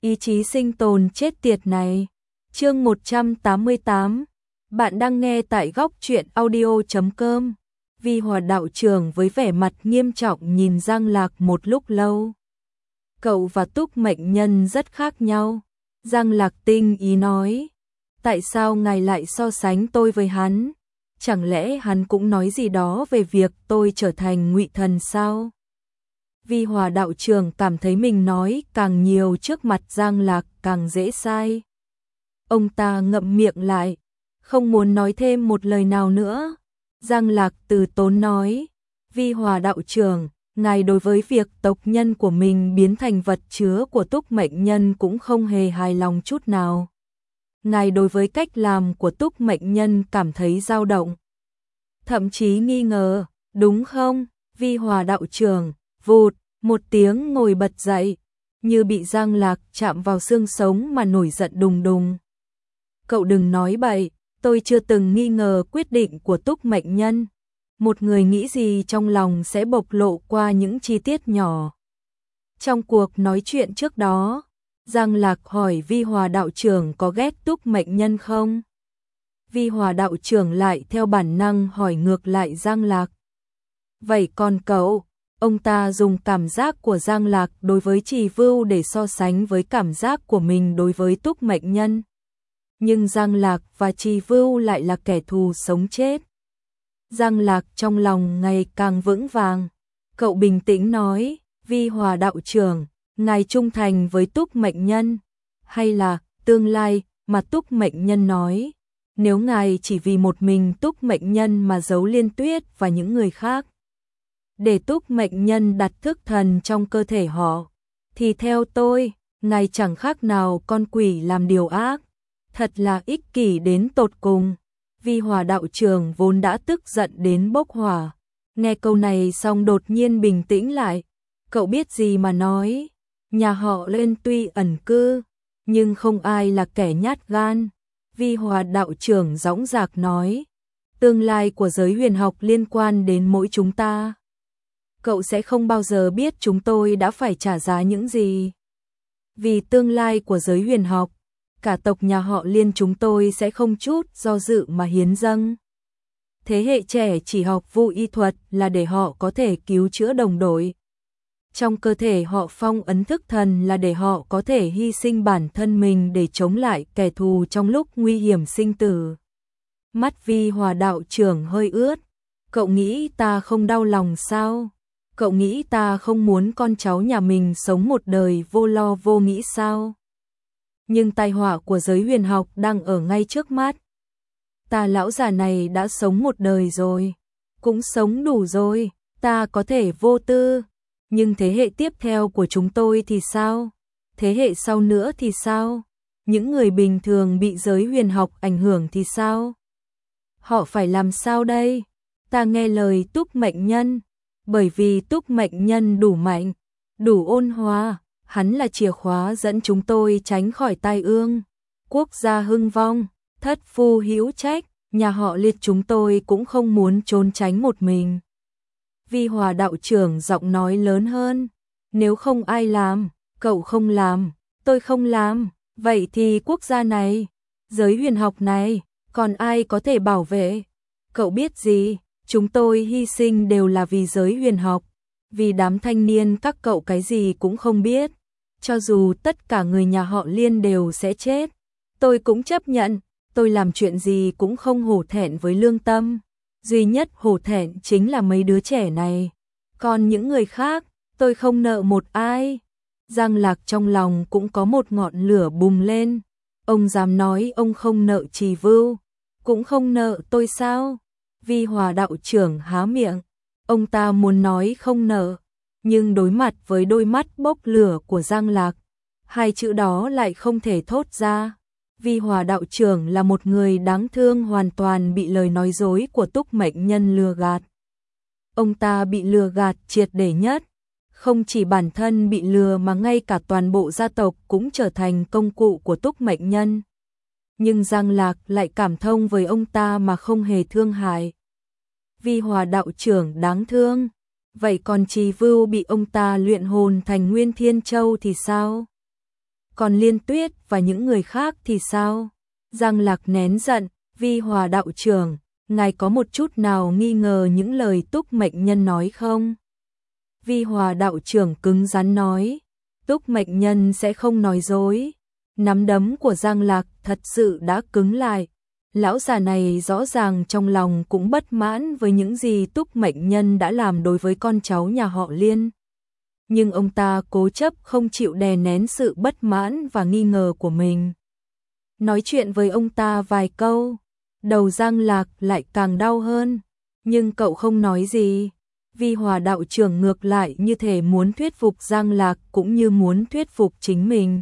Ý chí sinh tồn chết tiệt này. Chương 188. Bạn đang nghe tại góc truyện audio.com. Vi Hòa đạo trưởng với vẻ mặt nghiêm trọng nhìn Giang Lạc một lúc lâu. Cậu và Túc Mệnh Nhân rất khác nhau. Giang Lạc tinh ý nói. Tại sao ngài lại so sánh tôi với hắn? Chẳng lẽ hắn cũng nói gì đó về việc tôi trở thành ngụy thần sao? Vi Hòa đạo trưởng cảm thấy mình nói càng nhiều trước mặt Giang Lạc càng dễ sai. Ông ta ngậm miệng lại, không muốn nói thêm một lời nào nữa. Giang Lạc từ tốn nói, Vi Hòa đạo trưởng, ngài đối với việc tộc nhân của mình biến thành vật chứa của Túc Mệnh Nhân cũng không hề hài lòng chút nào. Ngài đối với cách làm của Túc Mệnh Nhân cảm thấy dao động, thậm chí nghi ngờ, đúng không? Vi Hòa đạo trưởng, vụt, một tiếng ngồi bật dậy, như bị Giang Lạc chạm vào xương sống mà nổi giận đùng đùng. Cậu đừng nói bậy, tôi chưa từng nghi ngờ quyết định của Túc Mệnh Nhân. Một người nghĩ gì trong lòng sẽ bộc lộ qua những chi tiết nhỏ. Trong cuộc nói chuyện trước đó, Giang Lạc hỏi Vi Hòa đạo trưởng có ghét Túc Mệnh Nhân không? Vi Hòa đạo trưởng lại theo bản năng hỏi ngược lại Giang Lạc. Vậy còn cậu? Ông ta dùng cảm giác của Giang Lạc đối với Trì Vưu để so sánh với cảm giác của mình đối với Túc Mệnh Nhân. Nhưng Giang Lạc và Trì Vưu lại là kẻ thù sống chết. Giang Lạc trong lòng ngày càng vững vàng. Cậu bình tĩnh nói, Vi Hòa đạo trưởng, ngài trung thành với Túc Mệnh Nhân, hay là tương lai mà Túc Mệnh Nhân nói. Nếu ngài chỉ vì một mình Túc Mệnh Nhân mà giấu Liên Tuyết và những người khác, để Túc Mệnh Nhân đặt thức thần trong cơ thể họ, thì theo tôi, ngài chẳng khác nào con quỷ làm điều ác. Thật là ích kỷ đến tột cùng. Vi Hòa đạo trưởng vốn đã tức giận đến bốc hỏa. Nghe câu này xong đột nhiên bình tĩnh lại. Cậu biết gì mà nói. Nhà họ Lên tuy ẩn cư, nhưng không ai là kẻ nhát gan. Vi Hòa đạo trưởng dõng dạc nói. Tương lai của giới huyền học liên quan đến mỗi chúng ta. Cậu sẽ không bao giờ biết chúng tôi đã phải trả giá những gì. Vì tương lai của giới huyền học, cả tộc nhà họ Liên chúng tôi sẽ không chút do dự mà hiến dâng. Thế hệ trẻ chỉ học vu y thuật là để họ có thể cứu chữa đồng đội. Trong cơ thể họ phong ấn thức thần là để họ có thể hy sinh bản thân mình để chống lại kẻ thù trong lúc nguy hiểm sinh tử. Mắt Vi Hòa đạo trưởng hơi ướt. Cậu nghĩ ta không đau lòng sao? Cậu nghĩ ta không muốn con cháu nhà mình sống một đời vô lo vô nghĩ sao? Nhưng tai họa của giới huyền học đang ở ngay trước mắt. Ta lão già này đã sống một đời rồi, cũng sống đủ rồi, ta có thể vô tư, nhưng thế hệ tiếp theo của chúng tôi thì sao? Thế hệ sau nữa thì sao? Những người bình thường bị giới huyền học ảnh hưởng thì sao? Họ phải làm sao đây? Ta nghe lời Túc Mệnh Nhân, bởi vì Túc Mệnh Nhân đủ mạnh, đủ ôn hòa. Hắn là chìa khóa dẫn chúng tôi tránh khỏi tai ương, quốc gia hưng vong, thất phu hữu trách, nhà họ Liệt chúng tôi cũng không muốn trốn tránh một mình. Vi Hòa đạo trưởng giọng nói lớn hơn, nếu không ai làm, cậu không làm, tôi không làm, vậy thì quốc gia này, giới huyền học này, còn ai có thể bảo vệ? Cậu biết gì, chúng tôi hy sinh đều là vì giới huyền học. Vì đám thanh niên các cậu cái gì cũng không biết, cho dù tất cả người nhà họ Liên đều sẽ chết, tôi cũng chấp nhận, tôi làm chuyện gì cũng không hổ thẹn với lương tâm, duy nhất hổ thẹn chính là mấy đứa trẻ này, còn những người khác, tôi không nợ một ai. Giang Lạc trong lòng cũng có một ngọn lửa bùng lên, ông dám nói ông không nợ Trì Vưu, cũng không nợ tôi sao? Vi Hòa đạo trưởng há miệng. Ông ta muốn nói không nợ, nhưng đối mặt với đôi mắt bốc lửa của Giang Lạc, hai chữ đó lại không thể thốt ra. Vi Hòa đạo trưởng là một người đáng thương hoàn toàn bị lời nói dối của Túc Mệnh Nhân lừa gạt. Ông ta bị lừa gạt triệt để nhất, không chỉ bản thân bị lừa mà ngay cả toàn bộ gia tộc cũng trở thành công cụ của Túc Mệnh Nhân. Nhưng Giang Lạc lại cảm thông với ông ta mà không hề thương hại. Vi Hòa đạo trưởng đáng thương, vậy còn Trì Vưu bị ông ta luyện hồn thành Nguyên Thiên Châu thì sao? còn Liên Tuyết và những người khác thì sao? Giang Lạc nén giận, Vi Hòa đạo trưởng, ngài có một chút nào nghi ngờ những lời Túc Mệnh Nhân nói không? Vi Hòa đạo trưởng cứng rắn nói, Túc Mệnh Nhân sẽ không nói dối. Nắm đấm của Giang Lạc thật sự đã cứng lại. Lão già này rõ ràng trong lòng cũng bất mãn với những gì Túc Mệnh Nhân đã làm đối với con cháu nhà họ Liên. Nhưng ông ta cố chấp không chịu đè nén sự bất mãn và nghi ngờ của mình. Nói chuyện với ông ta vài câu, đầu Giang Lạc lại càng đau hơn, nhưng cậu không nói gì. Vi Hòa đạo trưởng ngược lại như thể muốn thuyết phục Giang Lạc cũng như muốn thuyết phục chính mình.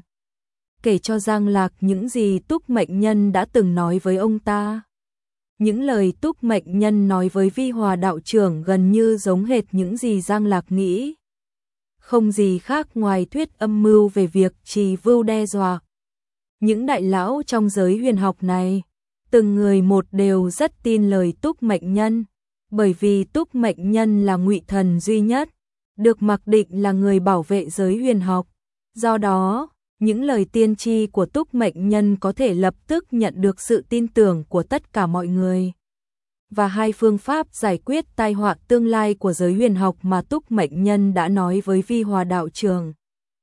Kể cho Giang Lạc những gì Túc Mệnh Nhân đã từng nói với ông ta. Những lời Túc Mệnh Nhân nói với Vi Hòa đạo trưởng gần như giống hệt những gì Giang Lạc nghĩ. Không gì khác ngoài thuyết âm mưu về việc Trì Vưu đe dọa. Những đại lão trong giới huyền học này, từng người một đều rất tin lời Túc Mệnh Nhân, bởi vì Túc Mệnh Nhân là ngụy thần duy nhất, được mặc định là người bảo vệ giới huyền học. Do đó, những lời tiên tri của Túc Mệnh Nhân có thể lập tức nhận được sự tin tưởng của tất cả mọi người. Và hai phương pháp giải quyết tai họa tương lai của giới huyền học mà Túc Mệnh Nhân đã nói với Vi Hòa đạo trưởng.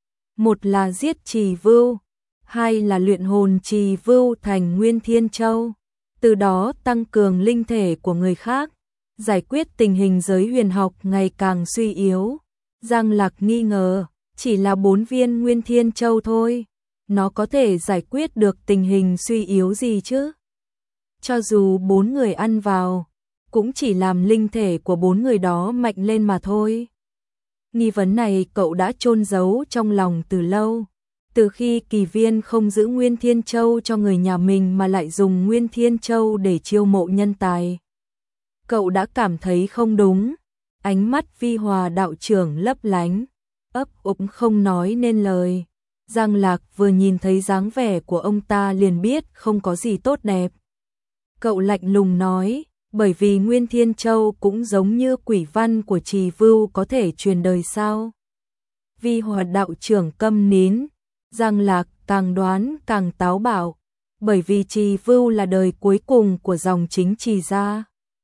Một là giết Trì Vưu, hai là luyện hồn Trì Vưu thành Nguyên Thiên Châu, từ đó tăng cường linh thể của người khác, giải quyết tình hình giới huyền học ngày càng suy yếu. Giang Lạc nghi ngờ, chỉ là 4 viên Nguyên Thiên Châu thôi, nó có thể giải quyết được tình hình suy yếu gì chứ? Cho dù 4 người ăn vào, cũng chỉ làm linh thể của 4 người đó mạnh lên mà thôi. Nghi vấn này cậu đã chôn giấu trong lòng từ lâu. Từ khi Kỳ Viên không giữ Nguyên Thiên Châu cho người nhà mình mà lại dùng Nguyên Thiên Châu để chiêu mộ nhân tài, cậu đã cảm thấy không đúng. Ánh mắt Vi Hòa đạo trưởng lấp lánh, ấp úng không nói nên lời. Giang Lạc vừa nhìn thấy dáng vẻ của ông ta liền biết không có gì tốt đẹp. Cậu lạnh lùng nói, bởi vì Nguyên Thiên Châu cũng giống như quỷ văn của Trì Vưu có thể truyền đời sao? Vi Hòa đạo trưởng câm nín. Giang Lạc càng đoán càng táo bạo, bởi vì Trì Vưu là đời cuối cùng của dòng chính Trì gia.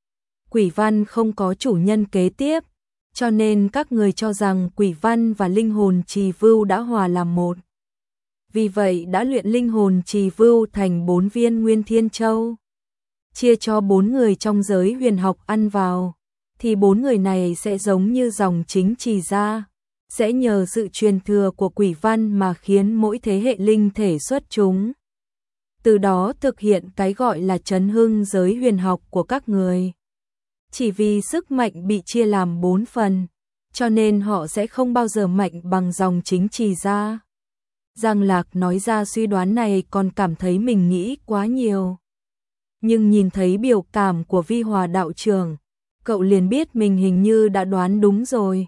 Quỷ văn không có chủ nhân kế tiếp, cho nên các người cho rằng quỷ văn và linh hồn Trì Vưu đã hòa làm một. Vì vậy đã luyện linh hồn Trì Vưu thành 4 viên Nguyên Thiên Châu, chia cho 4 người trong giới huyền học ăn vào, thì 4 người này sẽ giống như dòng chính Trì gia, sẽ nhờ sự truyền thừa của quỷ văn mà khiến mỗi thế hệ linh thể xuất chúng. Từ đó thực hiện cái gọi là chấn hưng giới huyền học của các người. Chỉ vì sức mạnh bị chia làm 4 phần, cho nên họ sẽ không bao giờ mạnh bằng dòng chính Trì gia. Giang Lạc nói ra suy đoán này còn cảm thấy mình nghĩ quá nhiều. Nhưng nhìn thấy biểu cảm của Vi Hòa đạo trưởng, cậu liền biết mình hình như đã đoán đúng rồi.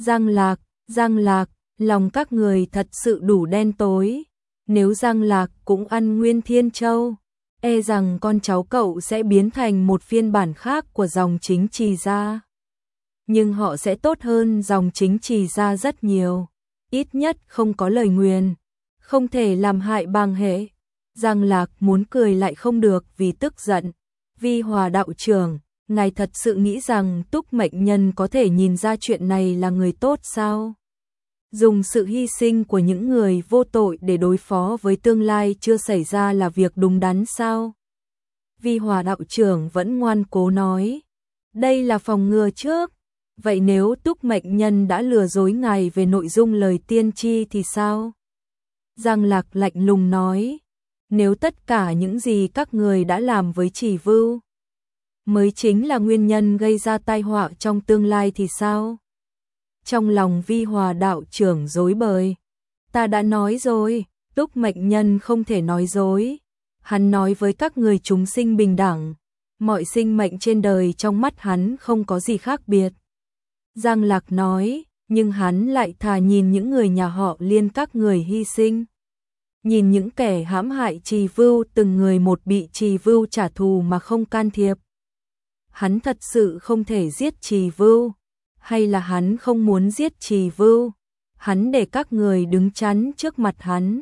Giang Lạc, lòng các người thật sự đủ đen tối. Nếu Giang Lạc cũng ăn Nguyên Thiên Châu, e rằng con cháu cậu sẽ biến thành một phiên bản khác của dòng chính Trì gia. Nhưng họ sẽ tốt hơn dòng chính Trì gia rất nhiều, ít nhất không có lời nguyền, không thể làm hại bang hệ. Giang Lạc muốn cười lại không được vì tức giận. Vi Hòa đạo trưởng, ngài thật sự nghĩ rằng Túc Mệnh Nhân có thể nhìn ra chuyện này là người tốt sao? Dùng sự hy sinh của những người vô tội để đối phó với tương lai chưa xảy ra là việc đúng đắn sao? Vi Hòa đạo trưởng vẫn ngoan cố nói, đây là phòng ngừa trước. Vậy nếu Túc Mệnh Nhân đã lừa dối ngài về nội dung lời tiên tri thì sao? Giang Lạc lạnh lùng nói, nếu tất cả những gì các người đã làm với Trì Vưu mới chính là nguyên nhân gây ra tai họa trong tương lai thì sao? Trong lòng Vi Hòa đạo trưởng rối bời. Ta đã nói rồi, Túc Mệnh Nhân không thể nói dối. Hắn nói với các người chúng sinh bình đẳng, mọi sinh mệnh trên đời trong mắt hắn không có gì khác biệt. Giang Lạc nói, nhưng hắn lại thà nhìn những người nhà họ Liên các người hy sinh. Nhìn những kẻ hãm hại Trì Vưu từng người một bị Trì Vưu trả thù mà không can thiệp. Hắn thật sự không thể giết Trì Vưu, hay là hắn không muốn giết Trì Vưu? Hắn để các người đứng chắn trước mặt hắn,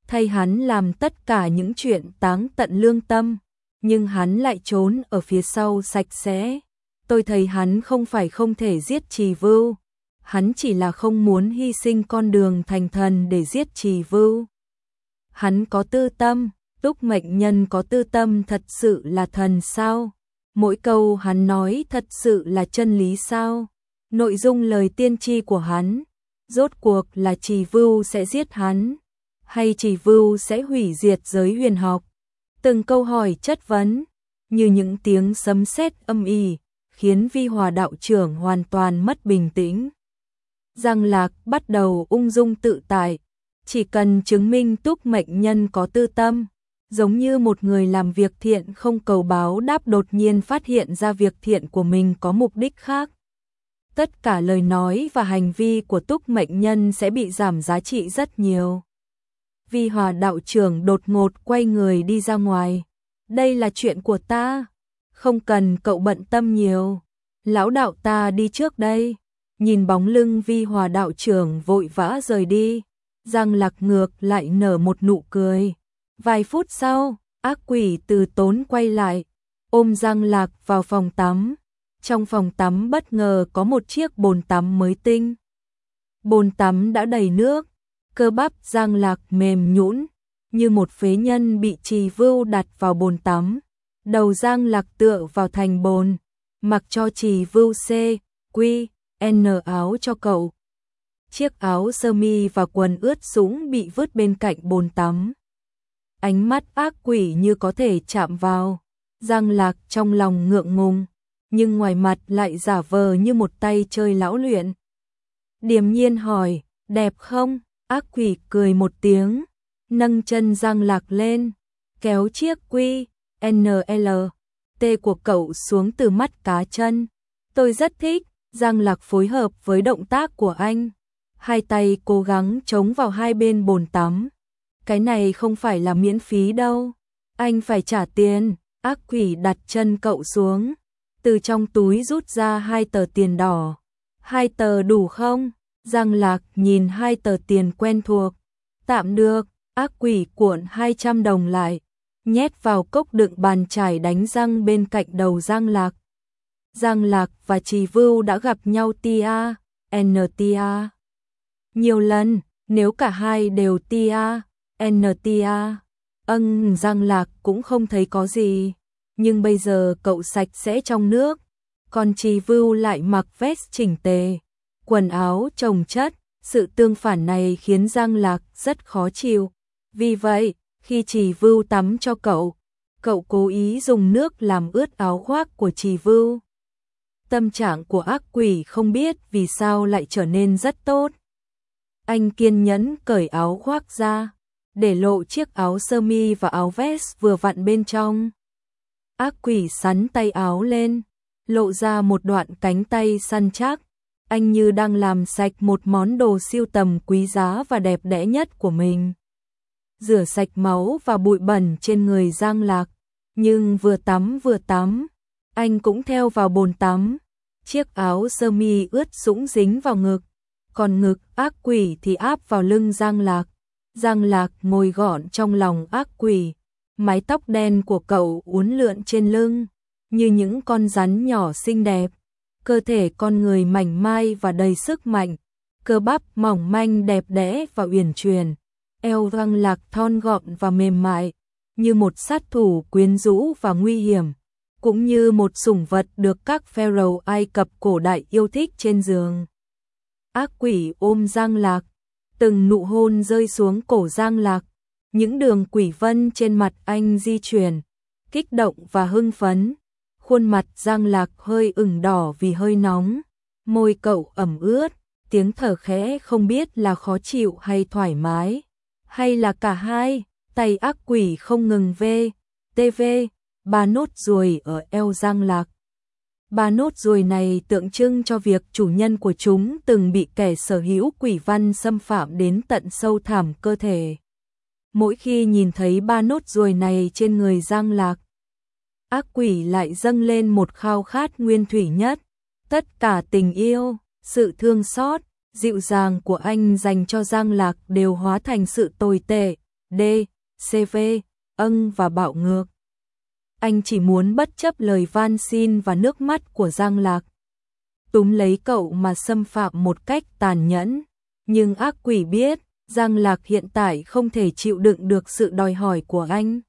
thay hắn làm tất cả những chuyện táng tận lương tâm, nhưng hắn lại trốn ở phía sau sạch sẽ. Tôi thấy hắn không phải không thể giết Trì Vưu, hắn chỉ là không muốn hy sinh con đường thành thần để giết Trì Vưu. Hắn có tư tâm, Túc Mệnh Nhân có tư tâm thật sự là thần sao? Mỗi câu hắn nói thật sự là chân lý sao? Nội dung lời tiên tri của hắn, rốt cuộc là Trì Vưu sẽ giết hắn, hay Trì Vưu sẽ hủy diệt giới huyền học? Từng câu hỏi chất vấn, như những tiếng sấm sét âm ỉ, khiến Vi Hòa đạo trưởng hoàn toàn mất bình tĩnh. Giang Lạc bắt đầu ung dung tự tại, chỉ cần chứng minh Túc Mệnh Nhân có tư tâm, giống như một người làm việc thiện không cầu báo đáp đột nhiên phát hiện ra việc thiện của mình có mục đích khác. Tất cả lời nói và hành vi của Túc Mệnh Nhân sẽ bị giảm giá trị rất nhiều. Vi Hòa đạo trưởng đột ngột quay người đi ra ngoài. Đây là chuyện của ta, không cần cậu bận tâm nhiều. Lão đạo ta đi trước đây. Nhìn bóng lưng Vi Hòa đạo trưởng vội vã rời đi, Giang Lạc ngược lại nở một nụ cười. Vài phút sau, ác quỷ từ tốn quay lại, ôm Giang Lạc vào phòng tắm. Trong phòng tắm bất ngờ có một chiếc bồn tắm mới tinh. Bồn tắm đã đầy nước, cơ bắp Giang Lạc mềm nhũn, như một phế nhân bị Trì Vưu đặt vào bồn tắm. Đầu Giang Lạc tựa vào thành bồn, mặc cho Trì Vưu N áo cho cậu. Chiếc áo sơ mi và quần ướt sũng bị vứt bên cạnh bồn tắm. Ánh mắt ác quỷ như có thể chạm vào. Giang Lạc trong lòng ngượng ngùng, nhưng ngoài mặt lại giả vờ như một tay chơi lão luyện. Điềm nhiên hỏi, đẹp không? Ác quỷ cười một tiếng, nâng chân Giang Lạc lên, kéo chiếc T của cậu xuống từ mắt cá chân. Tôi rất thích. Giang Lạc phối hợp với động tác của anh, hai tay cố gắng chống vào hai bên bồn tắm. Cái này không phải là miễn phí đâu, anh phải trả tiền. Ác quỷ đặt chân cậu xuống, từ trong túi rút ra 2 tờ tiền đỏ. 2 tờ đủ không? Giang Lạc nhìn 2 tờ tiền quen thuộc. Tạm được. Ác quỷ cuộn 200 đồng lại, nhét vào cốc đựng bàn chải đánh răng bên cạnh đầu Giang Lạc. Giang Lạc và Trì Vưu đã gặp nhau nhiều lần, nếu cả hai đều Giang Lạc cũng không thấy có gì, nhưng bây giờ cậu sạch sẽ trong nước, còn Trì Vưu lại mặc vest chỉnh tề, quần áo chồng chất, sự tương phản này khiến Giang Lạc rất khó chịu. Vì vậy, khi Trì Vưu tắm cho cậu cố ý dùng nước làm ướt áo khoác của Trì Vưu. Tâm trạng của ác quỷ không biết vì sao lại trở nên rất tốt. Anh kiên nhẫn cởi áo khoác ra, để lộ chiếc áo sơ mi và áo vest vừa vặn bên trong. Ác quỷ xắn tay áo lên, lộ ra một đoạn cánh tay săn chắc. Anh như đang làm sạch một món đồ sưu tầm quý giá và đẹp đẽ nhất của mình. Rửa sạch máu và bụi bẩn trên người Giang Lạc, nhưng vừa tắm, anh cũng theo vào bồn tắm. Chiếc áo sơ mi ướt sũng dính vào ngực, còn ngực ác quỷ thì áp vào lưng Giang Lạc. Giang Lạc ngồi gọn trong lòng ác quỷ, mái tóc đen của cậu uốn lượn trên lưng, như những con rắn nhỏ xinh đẹp. Cơ thể con người mảnh mai và đầy sức mạnh, cơ bắp mỏng manh đẹp đẽ và uyển chuyển. Eo Giang Lạc thon gọn và mềm mại, như một sát thủ quyến rũ và nguy hiểm, cũng như một sủng vật được các pharaoh Ai Cập cổ đại yêu thích trên giường. Ác quỷ ôm Giang Lạc, từng nụ hôn rơi xuống cổ Giang Lạc, những đường quỷ vân trên mặt anh di chuyển, kích động và hưng phấn. Khuôn mặt Giang Lạc hơi ửng đỏ vì hơi nóng, môi cậu ẩm ướt, tiếng thở khẽ không biết là khó chịu hay thoải mái, hay là cả hai. Tay ác quỷ không ngừng VTV 3 nốt ruồi ở eo Giang Lạc. 3 nốt ruồi này tượng trưng cho việc chủ nhân của chúng từng bị kẻ sở hữu quỷ văn xâm phạm đến tận sâu thẳm cơ thể. Mỗi khi nhìn thấy 3 nốt ruồi này trên người Giang Lạc, ác quỷ lại dâng lên một khao khát nguyên thủy nhất. Tất cả tình yêu, sự thương xót, dịu dàng của anh dành cho Giang Lạc đều hóa thành sự tồi tệ, D, CV, âng và bạo ngược. Anh chỉ muốn bất chấp lời van xin và nước mắt của Giang Lạc, túm lấy cậu mà xâm phạm một cách tàn nhẫn. Nhưng ác quỷ biết, Giang Lạc hiện tại không thể chịu đựng được sự đòi hỏi của anh.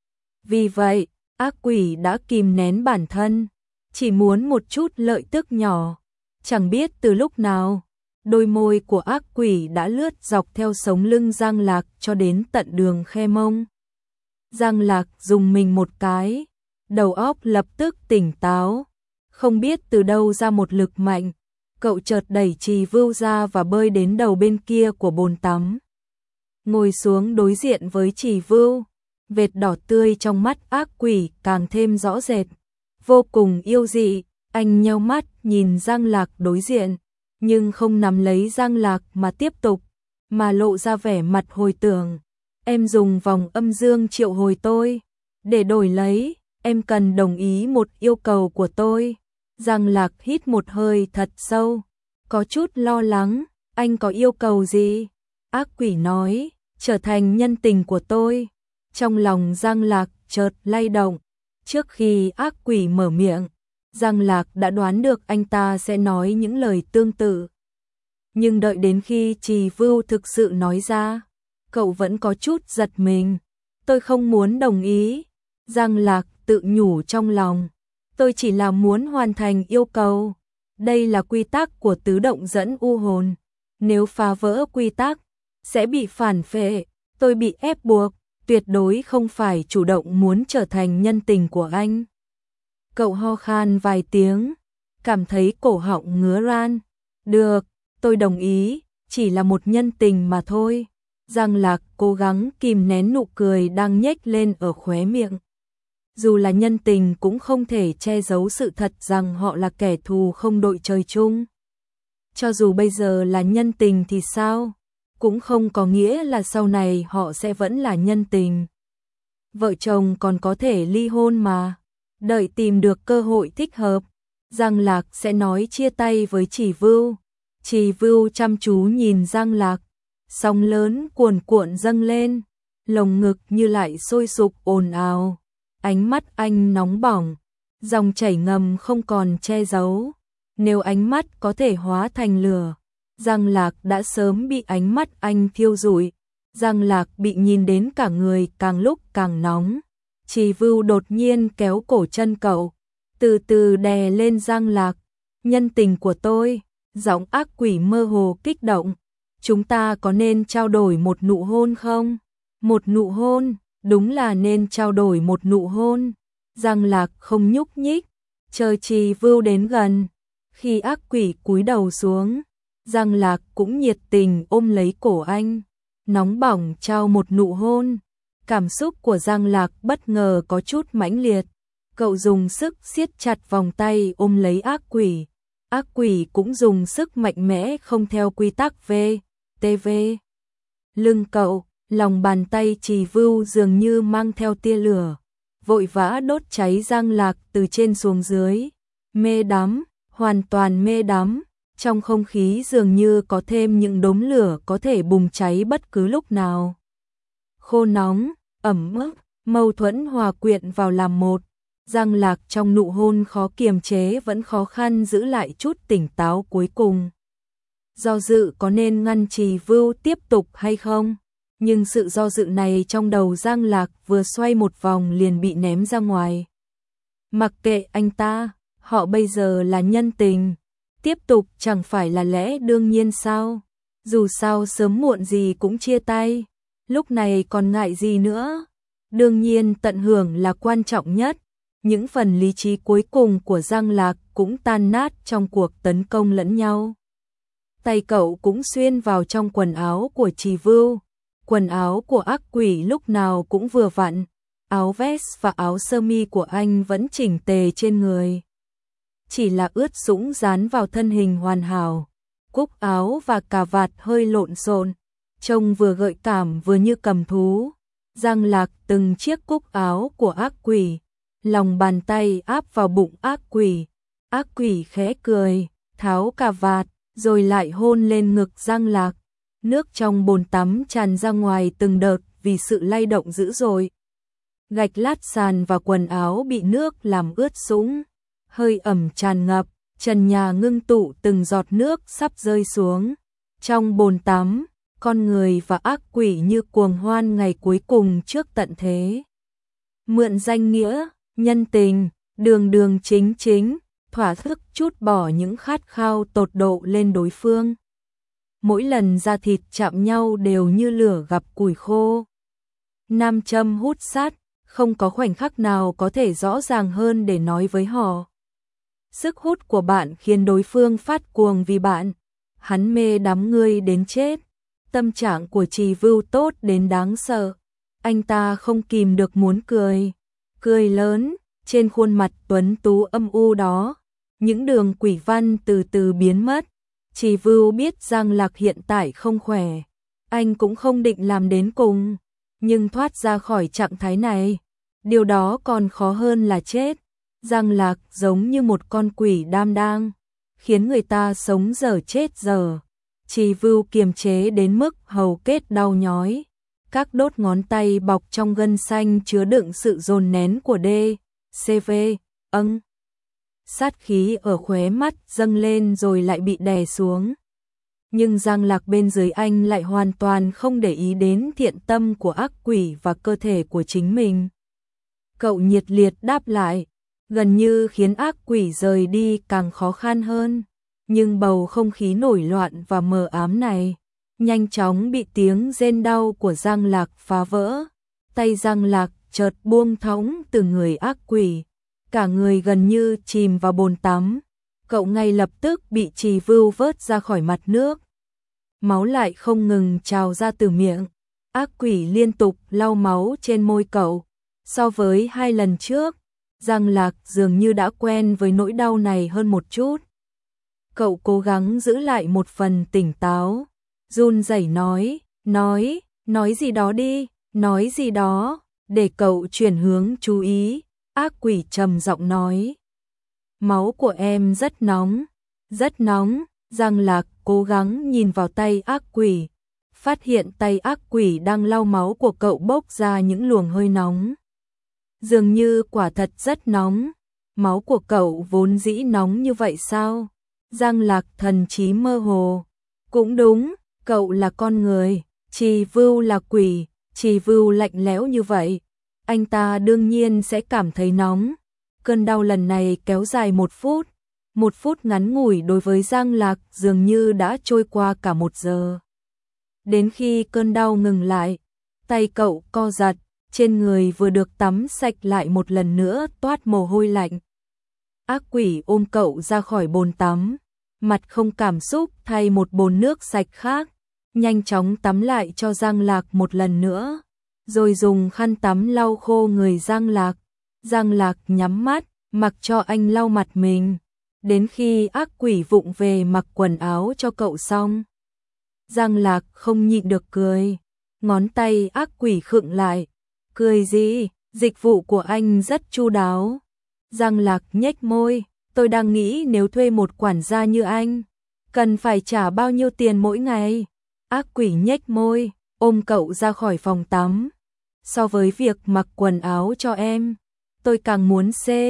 Vì vậy, ác quỷ đã kìm nén bản thân, chỉ muốn một chút lợi tức nhỏ. Chẳng biết từ lúc nào, đôi môi của ác quỷ đã lướt dọc theo sống lưng Giang Lạc cho đến tận đường khe mông. Giang Lạc dùng mình một cái, đầu óc lập tức tỉnh táo. Không biết từ đâu ra một lực mạnh, cậu chợt đẩy Trì Vưu ra và bơi đến đầu bên kia của bồn tắm. Ngồi xuống đối diện với Trì Vưu, vệt đỏ tươi trong mắt ác quỷ càng thêm rõ rệt, vô cùng yêu dị. Anh nheo mắt nhìn Giang Lạc đối diện, nhưng không nắm lấy Giang Lạc mà tiếp tục, mà lộ ra vẻ mặt hồi tưởng. Em dùng vòng âm dương triệu hồi tôi, để đổi lấy, em cần đồng ý một yêu cầu của tôi. Giang Lạc hít một hơi thật sâu, có chút lo lắng. Anh có yêu cầu gì? Ác quỷ nói, trở thành nhân tình của tôi. Trong lòng Giang Lạc chợt lay động. Trước khi ác quỷ mở miệng, Giang Lạc đã đoán được anh ta sẽ nói những lời tương tự. Nhưng đợi đến khi Trì Vưu thực sự nói ra, cậu vẫn có chút giật mình. Tôi không muốn đồng ý. Giang Lạc tự nhủ trong lòng, tôi chỉ là muốn hoàn thành yêu cầu. Đây là quy tắc của tứ động dẫn u hồn. Nếu phá vỡ quy tắc, sẽ bị phản phệ. Tôi bị ép buộc, tuyệt đối không phải chủ động muốn trở thành nhân tình của anh. Cậu ho khan vài tiếng, cảm thấy cổ họng ngứa ran. Được, tôi đồng ý, chỉ là một nhân tình mà thôi. Giang Lạc cố gắng kìm nén nụ cười đang nhếch lên ở khóe miệng. Dù là nhân tình cũng không thể che giấu sự thật rằng họ là kẻ thù không đội trời chung. Cho dù bây giờ là nhân tình thì sao? Cũng không có nghĩa là sau này họ sẽ vẫn là nhân tình. Vợ chồng còn có thể ly hôn mà. Đợi tìm được cơ hội thích hợp, Giang Lạc sẽ nói chia tay với Trì Vưu. Trì Vưu chăm chú nhìn Giang Lạc, sóng lớn cuồn cuộn dâng lên, lồng ngực như lại sôi sục ồn ào. Ánh mắt anh nóng bỏng, dòng chảy ngầm không còn che giấu. Nếu ánh mắt có thể hóa thành lửa, Giang Lạc đã sớm bị ánh mắt anh thiêu rụi. Giang Lạc bị nhìn đến cả người càng lúc càng nóng. Trì Vưu đột nhiên kéo cổ chân cậu, từ từ đè lên Giang Lạc. Nhân tình của tôi, giọng ác quỷ mơ hồ kích động. Chúng ta có nên trao đổi một nụ hôn không? Một nụ hôn, đúng là nên trao đổi một nụ hôn. Giang Lạc không nhúc nhích, chờ Trì Vưu đến gần. Khi ác quỷ cúi đầu xuống, Giang Lạc cũng nhiệt tình ôm lấy cổ anh, nóng bỏng trao một nụ hôn. Cảm xúc của Giang Lạc bất ngờ có chút mãnh liệt. Cậu dùng sức siết chặt vòng tay ôm lấy ác quỷ. Ác quỷ cũng dùng sức mạnh mẽ không theo quy tắc VTV. Lưng cậu, lòng bàn tay Trì Vưu dường như mang theo tia lửa, vội vã đốt cháy Giang Lạc từ trên xuống dưới. Mê đắm, hoàn toàn mê đắm. Trong không khí dường như có thêm những đốm lửa có thể bùng cháy bất cứ lúc nào. Khô nóng, ẩm ức, mâu thuẫn hòa quyện vào làm một. Giang Lạc trong nụ hôn khó kiềm chế vẫn khó khăn giữ lại chút tỉnh táo cuối cùng. Do dự có nên ngăn Trì Vưu tiếp tục hay không? Nhưng sự do dự này trong đầu Giang Lạc vừa xoay một vòng liền bị ném ra ngoài. Mặc kệ anh ta, họ bây giờ là nhân tình. Tiếp tục chẳng phải là lẽ đương nhiên sao? Dù sao sớm muộn gì cũng chia tay. Lúc này còn ngại gì nữa? Đương nhiên tận hưởng là quan trọng nhất. Những phần lý trí cuối cùng của Giang Lạc cũng tan nát trong cuộc tấn công lẫn nhau. Tay cậu cũng xuyên vào trong quần áo của Trì Vưu. Quần áo của ác quỷ lúc nào cũng vừa vặn. Áo vest và áo sơ mi của anh vẫn chỉnh tề trên người. Chỉ là ướt sũng dán vào thân hình hoàn hảo. Cúc áo và cà vạt hơi lộn xộn, trông vừa gợi cảm vừa như cầm thú. Giang Lạc từng chiếc cúc áo của ác quỷ, lòng bàn tay áp vào bụng ác quỷ. Ác quỷ khẽ cười, tháo cà vạt, rồi lại hôn lên ngực Giang Lạc. Nước trong bồn tắm tràn ra ngoài từng đợt vì sự lay động dữ dội. Gạch lát sàn và quần áo bị nước làm ướt sũng, hơi ẩm tràn ngập, trần nhà ngưng tụ từng giọt nước sắp rơi xuống. Trong bồn tắm, con người và ác quỷ như cuồng hoan ngày cuối cùng trước tận thế. Mượn danh nghĩa, nhân tình, đường đường chính chính, thỏa thức trút bỏ những khát khao tột độ lên đối phương. Mỗi lần da thịt chạm nhau đều như lửa gặp củi khô. Nam châm hút sát, không có khoảnh khắc nào có thể rõ ràng hơn để nói với họ. Sức hút của bạn khiến đối phương phát cuồng vì bạn. Hắn mê đắm ngươi đến chết. Tâm trạng của Trì Vưu tốt đến đáng sợ. Anh ta không kìm được muốn cười. Cười lớn, trên khuôn mặt tuấn tú âm u đó. Những đường quỷ văn từ từ biến mất. Trì Vưu biết Giang Lạc hiện tại không khỏe. Anh cũng không định làm đến cùng. Nhưng thoát ra khỏi trạng thái này, điều đó còn khó hơn là chết. Giang Lạc giống như một con quỷ đam đang, khiến người ta sống dở chết dở. Trì Vưu kiềm chế đến mức hầu kết đau nhói. Các đốt ngón tay bọc trong gân xanh chứa đựng sự dồn nén của D.C.V. Sát khí ở khóe mắt dâng lên rồi lại bị đè xuống. Nhưng Giang Lạc bên dưới anh lại hoàn toàn không để ý đến thiện tâm của ác quỷ và cơ thể của chính mình. Cậu nhiệt liệt đáp lại, gần như khiến ác quỷ rời đi càng khó khăn hơn. Nhưng bầu không khí nổi loạn và mờ ám này nhanh chóng bị tiếng rên đau của Giang Lạc phá vỡ. Tay Giang Lạc chợt buông thõng từ người ác quỷ. Cả người gần như chìm vào bồn tắm. Cậu ngay lập tức bị Trì Vưu vớt ra khỏi mặt nước. Máu lại không ngừng trào ra từ miệng. Ác quỷ liên tục lau máu trên môi cậu. So với 2 lần trước, Giang Lạc dường như đã quen với nỗi đau này hơn một chút. Cậu cố gắng giữ lại một phần tỉnh táo. Run rẩy nói gì đó đi, nói gì đó, để cậu chuyển hướng chú ý. Ác quỷ trầm giọng nói. Máu của em rất nóng, rất nóng. Giang Lạc cố gắng nhìn vào tay ác quỷ, phát hiện tay ác quỷ đang lau máu của cậu bốc ra những luồng hơi nóng. Dường như quả thật rất nóng. Máu của cậu vốn dĩ nóng như vậy sao? Giang Lạc thần trí mơ hồ. Cũng đúng, cậu là con người, Trì Vưu là quỷ. Trì Vưu lạnh lẽo như vậy, anh ta đương nhiên sẽ cảm thấy nóng. Cơn đau lần này kéo dài 1 phút. 1 phút ngắn ngủi đối với Giang Lạc dường như đã trôi qua cả 1 giờ. Đến khi cơn đau ngừng lại, tay cậu co giật, trên người vừa được tắm sạch lại một lần nữa toát mồ hôi lạnh. Ác quỷ ôm cậu ra khỏi bồn tắm, mặt không cảm xúc thay một bồn nước sạch khác, nhanh chóng tắm lại cho Giang Lạc một lần nữa, rồi dùng khăn tắm lau khô người Giang Lạc. Giang Lạc nhắm mắt, mặc cho anh lau mặt mình, đến khi ác quỷ vụng về mặc quần áo cho cậu xong. Giang Lạc không nhịn được cười, ngón tay ác quỷ khựng lại. Cười gì, dịch vụ của anh rất chu đáo. Giang Lạc nhếch môi, tôi đang nghĩ nếu thuê một quản gia như anh, cần phải trả bao nhiêu tiền mỗi ngày. Ác quỷ nhếch môi, ôm cậu ra khỏi phòng tắm. So với việc mặc quần áo cho em, tôi càng muốn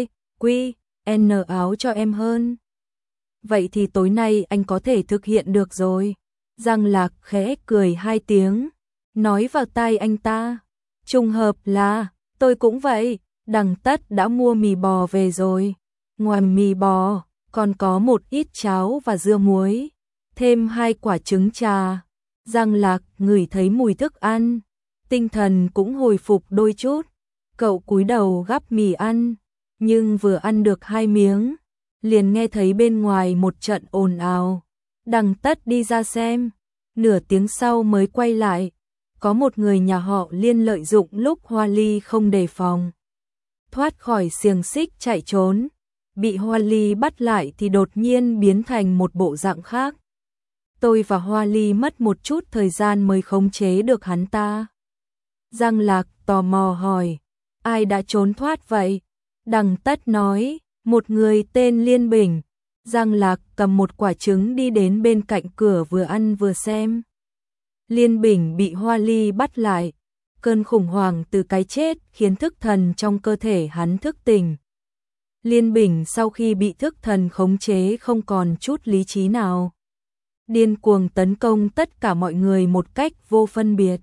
N áo cho em hơn. Vậy thì tối nay anh có thể thực hiện được rồi. Giang Lạc khẽ cười 2 tiếng, nói vào tai anh ta. Trùng hợp là, tôi cũng vậy, Đằng Tất đã mua mì bò về rồi. Ngoài mì bò, còn có một ít cháo và dưa muối, thêm 2 quả trứng trà. Giang Lạc ngửi thấy mùi thức ăn, tinh thần cũng hồi phục đôi chút. Cậu cúi đầu gắp mì ăn, nhưng vừa ăn được 2 miếng, liền nghe thấy bên ngoài một trận ồn ào. Đằng Tất đi ra xem, nửa tiếng sau mới quay lại. Có một người nhà họ Liên lợi dụng lúc Hoa Ly không đề phòng, thoát khỏi xiềng xích chạy trốn. Bị Hoa Ly bắt lại thì đột nhiên biến thành một bộ dạng khác. Tôi và Hoa Ly mất một chút thời gian mới khống chế được hắn ta. Giang Lạc tò mò hỏi, ai đã trốn thoát vậy? Đằng Tất nói, một người tên Liên Bình. Giang Lạc cầm một quả trứng đi đến bên cạnh cửa vừa ăn vừa xem. Liên Bình bị Hoa Ly bắt lại. Cơn khủng hoảng từ cái chết khiến thức thần trong cơ thể hắn thức tỉnh. Liên Bình sau khi bị thức thần khống chế không còn chút lý trí nào. Điên cuồng tấn công tất cả mọi người một cách vô phân biệt.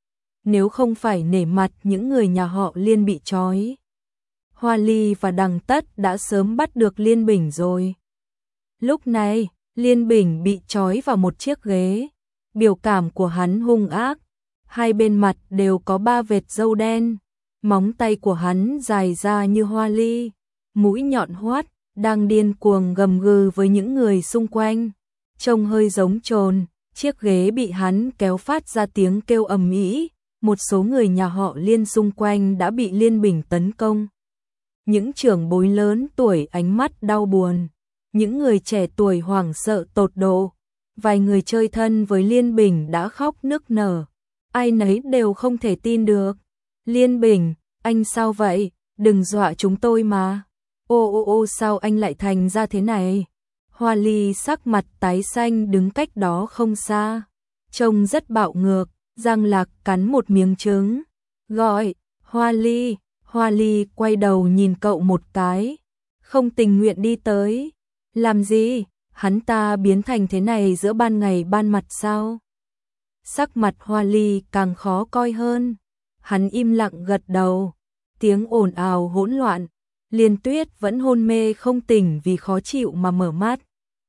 Nếu không phải nể mặt những người nhà họ Liên bị trói, Hoa Ly và Đằng Tất đã sớm bắt được Liên Bình rồi. Lúc này, Liên Bình bị trói vào một chiếc ghế. Biểu cảm của hắn hung ác. Hai bên mặt đều có 3 vệt râu đen. Móng tay của hắn dài ra như hoa ly. Mũi nhọn hoắt, đang điên cuồng gầm gừ với những người xung quanh. Trông hơi giống trồn, chiếc ghế bị hắn kéo phát ra tiếng kêu ầm ĩ. Một số người nhà họ Liên xung quanh đã bị Liên Bình tấn công. Những trưởng bối lớn tuổi ánh mắt đau buồn. Những người trẻ tuổi hoảng sợ tột độ. Vài người chơi thân với Liên Bình đã khóc nức nở. Ai nấy đều không thể tin được. Liên Bình, anh sao vậy? Đừng dọa chúng tôi mà. Ô sao anh lại thành ra thế này? Hoa Ly sắc mặt tái xanh đứng cách đó không xa. Trông rất bạo ngược, Giang Lạc cắn một miếng trứng. Gọi, Hoa Ly. Hoa Ly quay đầu nhìn cậu một cái. Không tình nguyện đi tới. Làm gì? Hắn ta biến thành thế này giữa ban ngày ban mặt sao? Sắc mặt Hoa Ly càng khó coi hơn. Hắn im lặng gật đầu. Tiếng ồn ào hỗn loạn. Liên Tuyết vẫn hôn mê không tỉnh vì khó chịu mà mở mắt.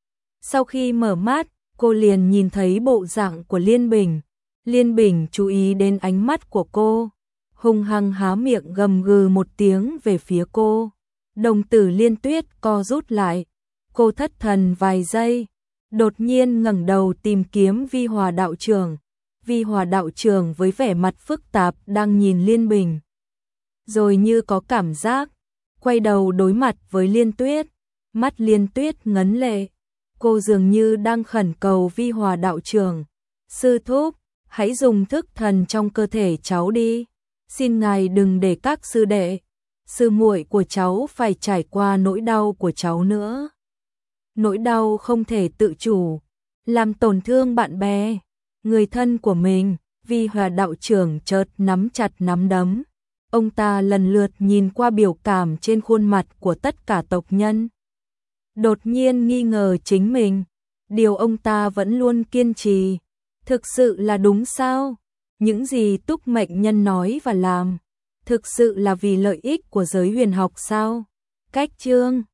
Sau khi mở mắt, cô liền nhìn thấy bộ dạng của Liên Bình. Liên Bình chú ý đến ánh mắt của cô. Hung hăng há miệng gầm gừ một tiếng về phía cô. Đồng tử Liên Tuyết co rút lại. Cô thất thần vài giây. Đột nhiên ngẩng đầu tìm kiếm Vi Hòa đạo trưởng. Vi Hòa đạo trưởng với vẻ mặt phức tạp đang nhìn Liên Bình. Rồi như có cảm giác, quay đầu đối mặt với Liên Tuyết. Mắt Liên Tuyết ngấn lệ. Cô dường như đang khẩn cầu Vi Hòa đạo trưởng. Sư thúc, hãy dùng thức thần trong cơ thể cháu đi. Xin ngài đừng để các sư đệ, sư muội của cháu phải trải qua nỗi đau của cháu nữa. Nỗi đau không thể tự chủ, làm tổn thương bạn bè, người thân của mình. Vi Hòa đạo trưởng chợt nắm chặt nắm đấm. Ông ta lần lượt nhìn qua biểu cảm trên khuôn mặt của tất cả tộc nhân. Đột nhiên nghi ngờ chính mình. Điều ông ta vẫn luôn kiên trì. Thực sự là đúng sao? Những gì Túc Mệnh Nhân nói và làm, thực sự là vì lợi ích của giới huyền học sao? Cách chương